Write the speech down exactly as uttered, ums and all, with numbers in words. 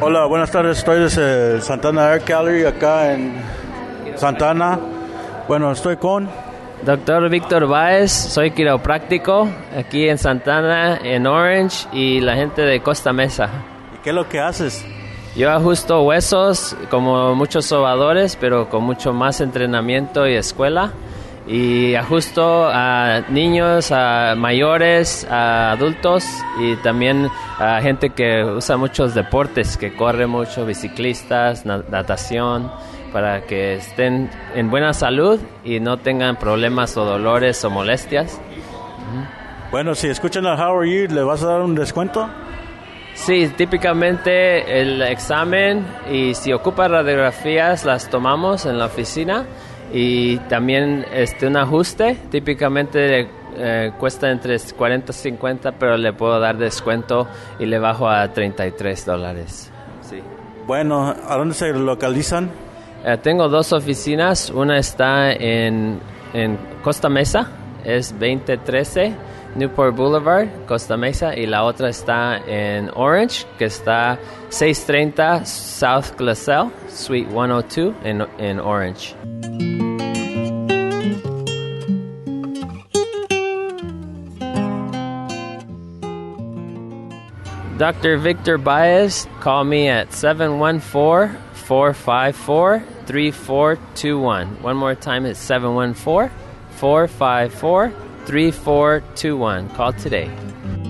Hola, buenas tardes. Estoy desde Santana Air Gallery acá en Santana. Bueno, estoy con... Doctor Víctor Báez, soy quiropráctico aquí en Santana, en Orange y la gente de Costa Mesa. ¿Y qué es lo que haces? Yo ajusto huesos como muchos sobadores, pero con mucho más entrenamiento y escuela. Y ajusto a niños, a mayores, a adultos y también a gente que usa muchos deportes, que corre mucho, biciclistas, natación, para que estén en buena salud y no tengan problemas o dolores o molestias. Bueno, si escuchan a How Are You, ¿le vas a dar un descuento? Sí, típicamente el examen y si ocupa radiografías las tomamos en la oficina. Y también este un ajuste, típicamente eh, cuesta entre cuarenta y cincuenta, pero le puedo dar descuento y le bajo a treinta y tres dólares. Sí. Bueno, ¿a dónde se localizan? Eh, tengo dos oficinas, una está en, en Costa Mesa, es veinte trece Newport Boulevard, Costa Mesa, y la otra está en Orange, que está seiscientos treinta South Glassell, Suite ciento dos en, en Orange. Doctor Victor Baez, call me at seven one four, four five four, three four two one. One more time, it's seven one four, four five four, three four two one. Call today.